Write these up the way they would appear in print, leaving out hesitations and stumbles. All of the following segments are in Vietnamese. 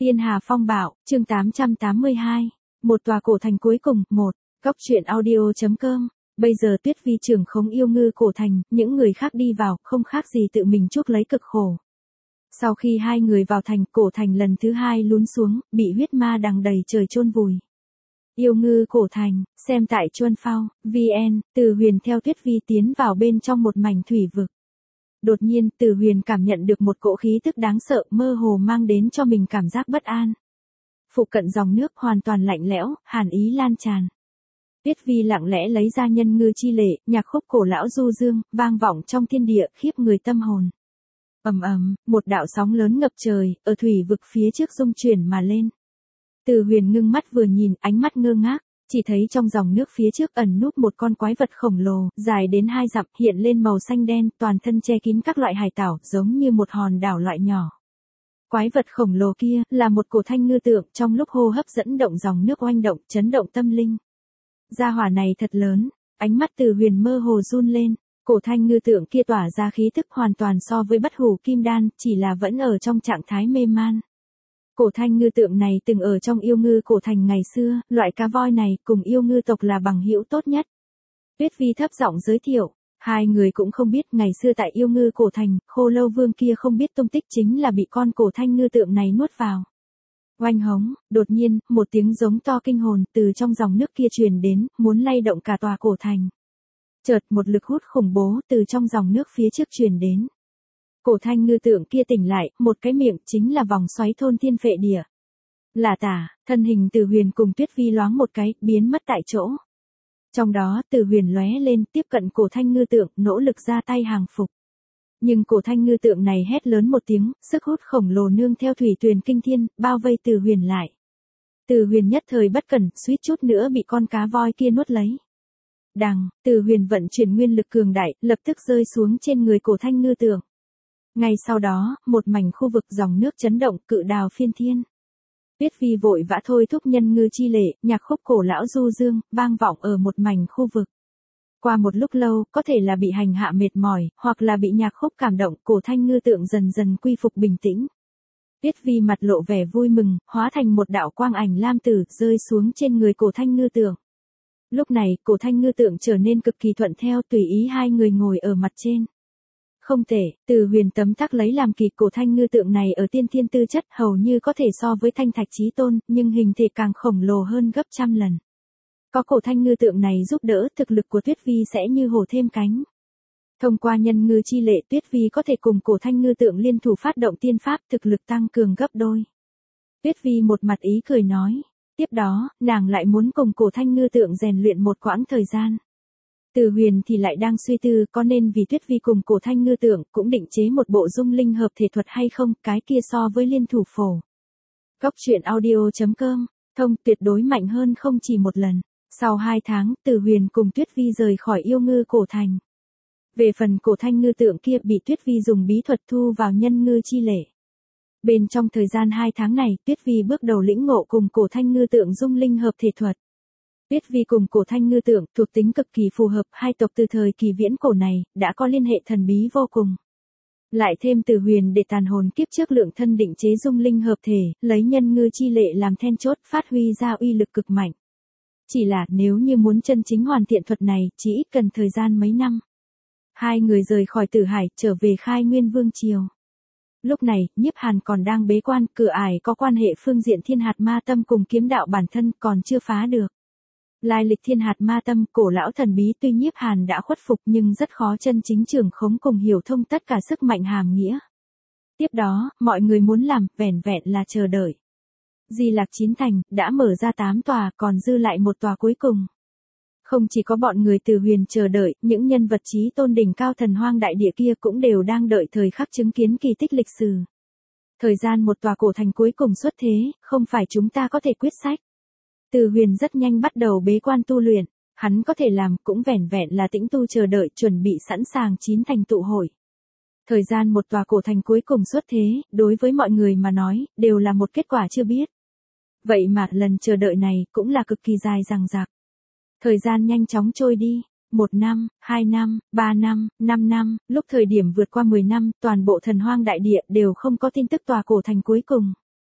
Tiên Hà Phong Bạo, chương 882. Một tòa cổ thành cuối cùng, 1. Góc truyện audio.com. Bây giờ Tuyết Vi trưởng khống yêu ngư cổ thành, những người khác đi vào, không khác gì tự mình chuốc lấy cực khổ. Sau khi hai người vào thành, cổ thành lần thứ hai lún xuống, bị huyết ma đằng đầy trời chôn vùi. Yêu ngư cổ thành, xem tại Chuân Phao, VN, Từ Huyền theo Tuyết Vi tiến vào bên trong một mảnh thủy vực. Đột nhiên, Từ Huyền cảm nhận được một cỗ khí tức đáng sợ, mơ hồ mang đến cho mình cảm giác bất an. Phụ cận dòng nước hoàn toàn lạnh lẽo, hàn ý lan tràn. Tuyết Vi lặng lẽ lấy ra nhân ngư chi lệ, nhạc khúc cổ lão du dương, vang vọng trong thiên địa, khiếp người tâm hồn. Ầm ầm, một đạo sóng lớn ngập trời, ở thủy vực phía trước rung chuyển mà lên. Từ Huyền ngưng mắt vừa nhìn, ánh mắt ngơ ngác, chỉ thấy trong dòng nước phía trước ẩn núp một con quái vật khổng lồ, dài đến 2 dặm, hiện lên màu xanh đen, toàn thân che kín các loại hải tảo, giống như một hòn đảo loại nhỏ. Quái vật khổng lồ kia là một cổ thanh ngư tượng, trong lúc hô hấp dẫn động dòng nước oanh động, chấn động tâm linh. Gia hỏa này thật lớn, ánh mắt Từ Huyền mơ hồ run lên. Cổ thanh ngư tượng kia tỏa ra khí tức hoàn toàn so với bất hủ kim đan, chỉ là vẫn ở trong trạng thái mê man. Cổ thanh ngư tượng này từng ở trong yêu ngư cổ thành ngày xưa, loại cá voi này cùng yêu ngư tộc là bằng hữu tốt nhất. Tuyết Vi thấp giọng giới thiệu, hai người cũng không biết ngày xưa tại yêu ngư cổ thành, Khô Lâu Vương kia không biết tung tích chính là bị con cổ thanh ngư tượng này nuốt vào. Oanh hống, đột nhiên, một tiếng giống to kinh hồn từ trong dòng nước kia truyền đến, muốn lay động cả tòa cổ thành. Chợt một lực hút khủng bố từ trong dòng nước phía trước truyền đến. Cổ thanh ngư tượng kia tỉnh lại, một cái miệng chính là vòng xoáy thôn thiên phệ địa. Lả tả, thân hình Từ Huyền cùng Tuyết Vi loáng một cái, biến mất tại chỗ. Trong đó, Từ Huyền lóe lên, tiếp cận cổ thanh ngư tượng, nỗ lực ra tay hàng phục. Nhưng cổ thanh ngư tượng này hét lớn một tiếng, sức hút khổng lồ nương theo thủy tuyền kinh thiên, bao vây Từ Huyền lại. Từ Huyền nhất thời bất cẩn, suýt chút nữa bị con cá voi kia nuốt lấy. Từ Huyền vận chuyển nguyên lực cường đại, lập tức rơi xuống trên người cổ thanh ngư tượng. Ngay sau đó, một mảnh khu vực dòng nước chấn động, cự đào phiên thiên. Tuyết Vi vội vã thôi thúc nhân ngư chi lệ, nhạc khúc cổ lão du dương, vang vọng ở một mảnh khu vực. Qua một lúc lâu, có thể là bị hành hạ mệt mỏi, hoặc là bị nhạc khúc cảm động, cổ thanh ngư tượng dần dần quy phục bình tĩnh. Tuyết Vi mặt lộ vẻ vui mừng, hóa thành một đạo quang ảnh lam tử, rơi xuống trên người cổ thanh ngư tượng. Lúc này, cổ thanh ngư tượng trở nên cực kỳ thuận theo, tùy ý hai người ngồi ở mặt trên. Không thể, Từ Huyền tấm tắc lấy làm kỳ, cổ thanh ngư tượng này ở tiên thiên tư chất hầu như có thể so với thanh thạch chí tôn, nhưng hình thể càng khổng lồ hơn gấp trăm lần. Có cổ thanh ngư tượng này giúp đỡ, thực lực của Tuyết Vi sẽ như hổ thêm cánh. Thông qua nhân ngư chi lệ, Tuyết Vi có thể cùng cổ thanh ngư tượng liên thủ phát động tiên pháp, thực lực tăng cường gấp đôi. Tuyết Vi một mặt ý cười nói. Tiếp đó, nàng lại muốn cùng cổ thanh ngư tượng rèn luyện một quãng thời gian. Từ Huyền thì lại đang suy tư có nên vì Tuyết Vi cùng cổ thanh ngư tượng cũng định chế một bộ dung linh hợp thể thuật hay không, cái kia so với liên thủ phổ. Góc truyện audio.com, thông tuyệt đối mạnh hơn không chỉ một lần. Sau 2 tháng, Từ Huyền cùng Tuyết Vi rời khỏi yêu ngư cổ thành. Về phần cổ thanh ngư tượng kia bị Tuyết Vi dùng bí thuật thu vào nhân ngư chi lệ. Bên trong thời gian 2 tháng này, Tuyết Vi bước đầu lĩnh ngộ cùng cổ thanh ngư tượng dung linh hợp thể thuật. Tuyết Vi cùng cổ thanh ngư tượng thuộc tính cực kỳ phù hợp, hai tộc từ thời kỳ viễn cổ này, đã có liên hệ thần bí vô cùng. Lại thêm Từ Huyền để tàn hồn kiếp trước lượng thân định chế dung linh hợp thể, lấy nhân ngư chi lệ làm then chốt, phát huy ra uy lực cực mạnh. Chỉ là nếu như muốn chân chính hoàn thiện thuật này, chỉ ít cần thời gian mấy năm. Hai người rời khỏi Tử Hải, trở về Khai Nguyên Vương Triều. Lúc này, Nhiếp Hàn còn đang bế quan, cửa ải có quan hệ phương diện thiên hạt ma tâm cùng kiếm đạo bản thân còn chưa phá được. Lai lịch thiên hạt ma tâm, cổ lão thần bí tuy Nhiếp Hàn đã khuất phục nhưng rất khó chân chính trưởng khống cùng hiểu thông tất cả sức mạnh hàm nghĩa. Tiếp đó, mọi người muốn làm, vẻn vẹn là chờ đợi. Di Lạc Chín Thành, đã mở ra 8 tòa, còn dư lại một tòa cuối cùng. Không chỉ có bọn người Từ Huyền chờ đợi, những nhân vật chí tôn đỉnh cao thần hoang đại địa kia cũng đều đang đợi thời khắc chứng kiến kỳ tích lịch sử. Thời gian một tòa cổ thành cuối cùng xuất thế, không phải chúng ta có thể quyết sách. Từ Huyền rất nhanh bắt đầu bế quan tu luyện, hắn có thể làm cũng vẻn vẹn là tĩnh tu chờ đợi, chuẩn bị sẵn sàng chín thành tụ hội. Thời gian một tòa cổ thành cuối cùng xuất thế, đối với mọi người mà nói, đều là một kết quả chưa biết. Vậy mà lần chờ đợi này cũng là cực kỳ dài dằng dặc. Thời gian nhanh chóng trôi đi, 1 năm, 2 năm, 3 năm, 5 năm, lúc thời điểm vượt qua 10 năm, toàn bộ thần hoang đại địa đều không có tin tức tòa cổ thành cuối cùng.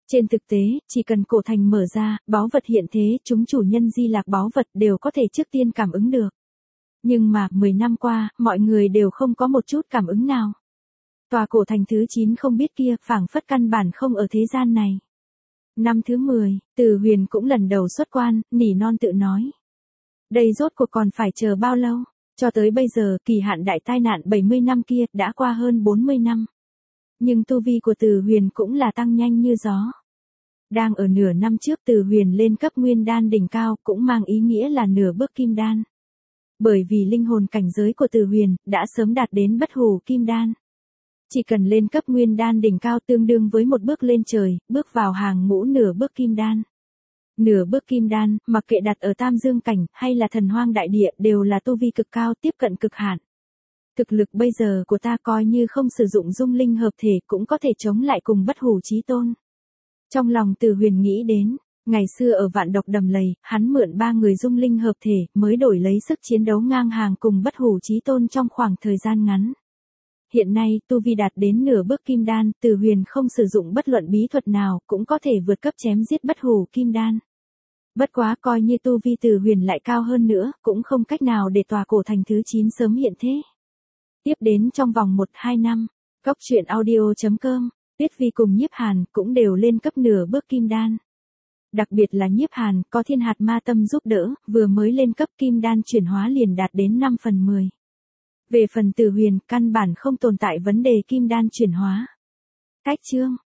Trên thực tế, chỉ cần cổ thành mở ra, báu vật hiện thế, chúng chủ nhân di lạc báu vật đều có thể trước tiên cảm ứng được. Nhưng mà, 10 năm qua, mọi người đều không có một chút cảm ứng nào. Tòa cổ thành thứ 9 không biết kia, phảng phất căn bản không ở thế gian này. Năm thứ 10, Từ Huyền cũng lần đầu xuất quan, nỉ non tự nói. Đây rốt cuộc còn phải chờ bao lâu? Cho tới bây giờ, kỳ hạn đại tai nạn 70 năm kia, đã qua hơn 40 năm. Nhưng tu vi của Từ Huyền cũng là tăng nhanh như gió. Đang ở nửa năm trước Từ Huyền lên cấp nguyên đan đỉnh cao cũng mang ý nghĩa là nửa bước kim đan. Bởi vì linh hồn cảnh giới của Từ Huyền đã sớm đạt đến bất hủ kim đan. Chỉ cần lên cấp nguyên đan đỉnh cao tương đương với một bước lên trời, bước vào hàng ngũ nửa bước kim đan. Nửa bước kim đan, mặc kệ đặt ở tam dương cảnh hay là thần hoang đại địa đều là tu vi cực cao tiếp cận cực hạn. Thực lực bây giờ của ta coi như không sử dụng dung linh hợp thể cũng có thể chống lại cùng bất hủ chí tôn. Trong lòng Từ Huyền nghĩ đến, ngày xưa ở vạn độc đầm lầy, hắn mượn 3 người dung linh hợp thể mới đổi lấy sức chiến đấu ngang hàng cùng bất hủ chí tôn trong khoảng thời gian ngắn. Hiện nay, tu vi đạt đến nửa bước kim đan, Từ Huyền không sử dụng bất luận bí thuật nào cũng có thể vượt cấp chém giết bất hủ kim đan. Bất quá coi như tu vi Từ Huyền lại cao hơn nữa, cũng không cách nào để tòa cổ thành thứ 9 sớm hiện thế. Tiếp đến trong vòng 1-2 năm, Cóc Truyện Audio.com, Tuyết Vi cùng Nhiếp Hàn cũng đều lên cấp nửa bước kim đan. Đặc biệt là Nhiếp Hàn có Thiên Hạt Ma Tâm giúp đỡ, vừa mới lên cấp kim đan chuyển hóa liền đạt đến 5/10. Về phần Từ Huyền, căn bản không tồn tại vấn đề kim đan chuyển hóa. Cách chương